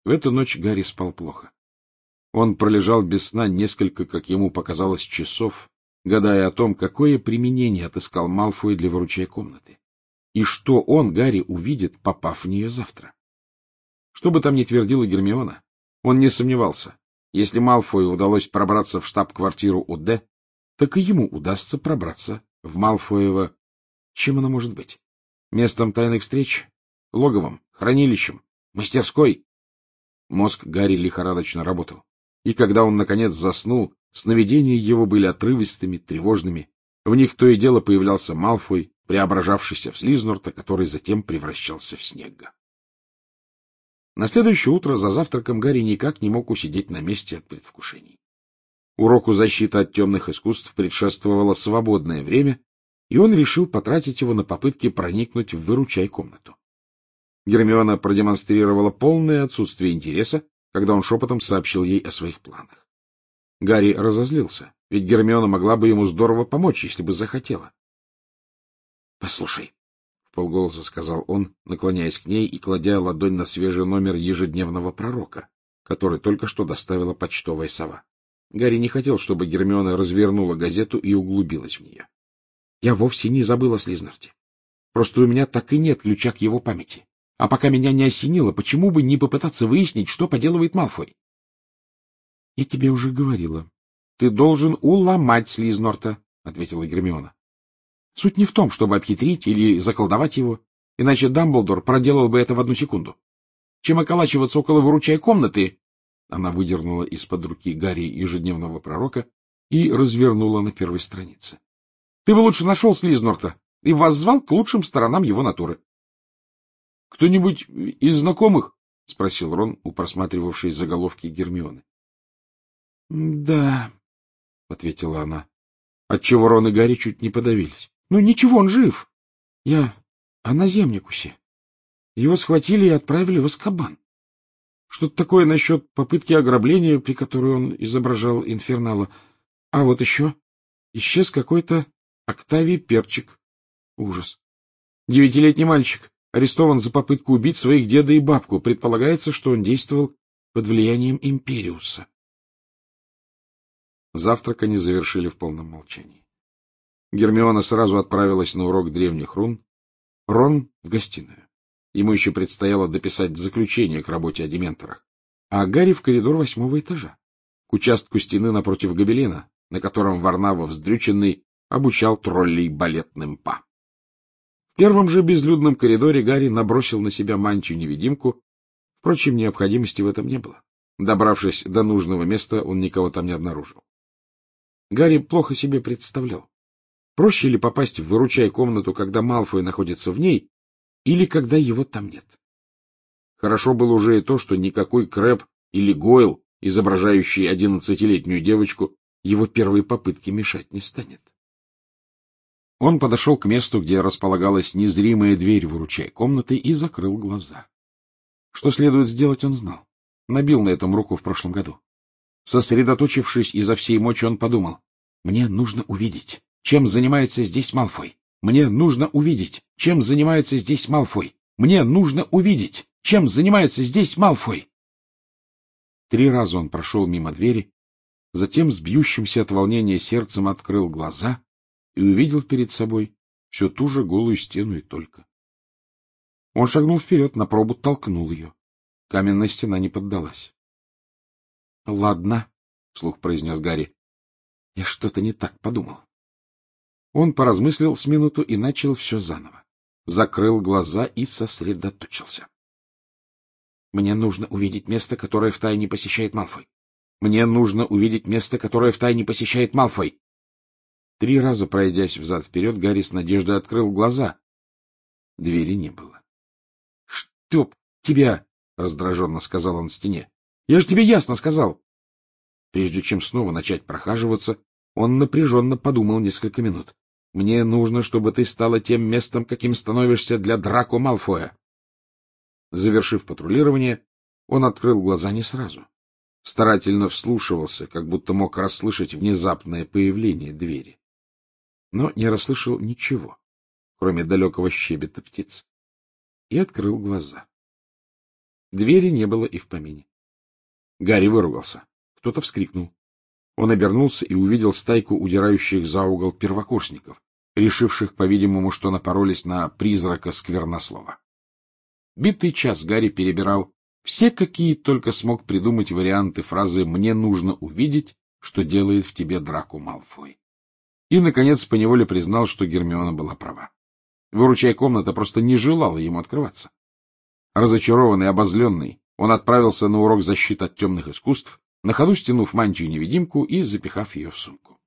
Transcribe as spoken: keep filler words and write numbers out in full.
В эту ночь Гарри спал плохо. Он пролежал без сна несколько, как ему показалось, часов, гадая о том, какое применение отыскал Малфой для выручай комнаты, и что он, Гарри, увидит, попав в нее завтра. Что бы там ни твердила Гермиона, он не сомневался. Если Малфою удалось пробраться в штаб-квартиру ОД, так и ему удастся пробраться в Малфоево... Чем оно может быть? Местом тайных встреч? Логовом? Хранилищем? Мастерской? Мозг Гарри лихорадочно работал. И когда он, наконец, заснул, сновидения его были отрывистыми, тревожными. В них то и дело появлялся Малфой, преображавшийся в Слизнорта, который затем превращался в Снегга. На следующее утро за завтраком Гарри никак не мог усидеть на месте от предвкушений. Уроку защиты от темных искусств предшествовало свободное время, и он решил потратить его на попытки проникнуть в выручай-комнату. Гермиона продемонстрировала полное отсутствие интереса, когда он шепотом сообщил ей о своих планах. Гарри разозлился, ведь Гермиона могла бы ему здорово помочь, если бы захотела. — Послушай, — вполголоса сказал он, наклоняясь к ней и кладя ладонь на свежий номер ежедневного пророка, который только что доставила почтовая сова. Гарри не хотел, чтобы Гермиона развернула газету и углубилась в нее. — Я вовсе не забыла о Слизнорте. Просто у меня так и нет ключа к его памяти. А пока меня не осенило, почему бы не попытаться выяснить, что поделывает Малфой? — Я тебе уже говорила. — Ты должен уломать Слизнорта, — ответила Гермиона. — Суть не в том, чтобы обхитрить или заколдовать его, иначе Дамблдор проделал бы это в одну секунду. Чем околачиваться около выручай комнаты... Она выдернула из-под руки Гарри ежедневного пророка и развернула на первой странице. — Ты бы лучше нашел Слизнорта и воззвал к лучшим сторонам его натуры. — Кто-нибудь из знакомых? — спросил Рон, у просматривавшей заголовки Гермионы. — Да, — ответила она, отчего Рон и Гарри чуть не подавились. — Ну, ничего, он жив. Я о наземникусе. Его схватили и отправили в Азкабан. Что-то такое насчет попытки ограбления, при которой он изображал инфернала. А вот еще исчез какой-то Октавий Перчик. Ужас. Девятилетний мальчик арестован за попытку убить своих деда и бабку. Предполагается, что он действовал под влиянием Империуса. Завтрак они завершили в полном молчании. Гермиона сразу отправилась на урок древних рун, Рон — в гостиную. Ему еще предстояло дописать заключение к работе о дементорах, а Гарри в коридор восьмого этажа, к участку стены напротив гобелена, на котором Варнава вздрюченный обучал троллей балетным па. В первом же безлюдном коридоре Гарри набросил на себя мантию-невидимку, впрочем, необходимости в этом не было. Добравшись до нужного места, он никого там не обнаружил. Гарри плохо себе представлял, проще ли попасть в выручай комнату, когда Малфой находится в ней, или когда его там нет. Хорошо было уже и то, что никакой Крэб или Гойл, изображающий одиннадцатилетнюю девочку, его первой попытке мешать не станет. Он подошел к месту, где располагалась незримая дверь выручай комнаты, и закрыл глаза. Что следует сделать, он знал. Набил на этом руку в прошлом году. Сосредоточившись изо всей мочи, он подумал: мне нужно увидеть, чем занимается здесь Малфой. Мне нужно увидеть, чем занимается здесь Малфой. Мне нужно увидеть, чем занимается здесь Малфой. Три раза он прошел мимо двери, затем с бьющимся от волнения сердцем открыл глаза и увидел перед собой всю ту же голую стену и только. Он шагнул вперед, на пробу толкнул ее. Каменная стена не поддалась. — Ладно, — вслух произнес Гарри, — я что-то не так подумал. Он поразмыслил с минуту и начал все заново. Закрыл глаза и сосредоточился. Мне нужно увидеть место, которое втайне посещает Малфой. Мне нужно увидеть место, которое втайне посещает Малфой. Три раза пройдясь взад-вперед, Гарри с надеждой открыл глаза. Двери не было. — Чтоб тебя! — раздраженно сказал он стене. — Я же тебе ясно сказал! Прежде чем снова начать прохаживаться, он напряженно подумал несколько минут. — Мне нужно, чтобы ты стала тем местом, каким становишься для Драко Малфоя. Завершив патрулирование, он открыл глаза не сразу. Старательно вслушивался, как будто мог расслышать внезапное появление двери. Но не расслышал ничего, кроме далекого щебета птиц, и открыл глаза. Двери не было и в помине. Гарри выругался. Кто-то вскрикнул. Он обернулся и увидел стайку удирающих за угол первокурсников, решивших, по-видимому, что напоролись на призрака сквернослова. Битый час Гарри перебирал все, какие только смог придумать варианты фразы «мне нужно увидеть, что делает в тебе Драко Малфой». И, наконец, поневоле признал, что Гермиона была права. Выручай комната просто не желала ему открываться. Разочарованный, обозленный, он отправился на урок защиты от темных искусств, на ходу стянув мантию-невидимку и запихав ее в сумку.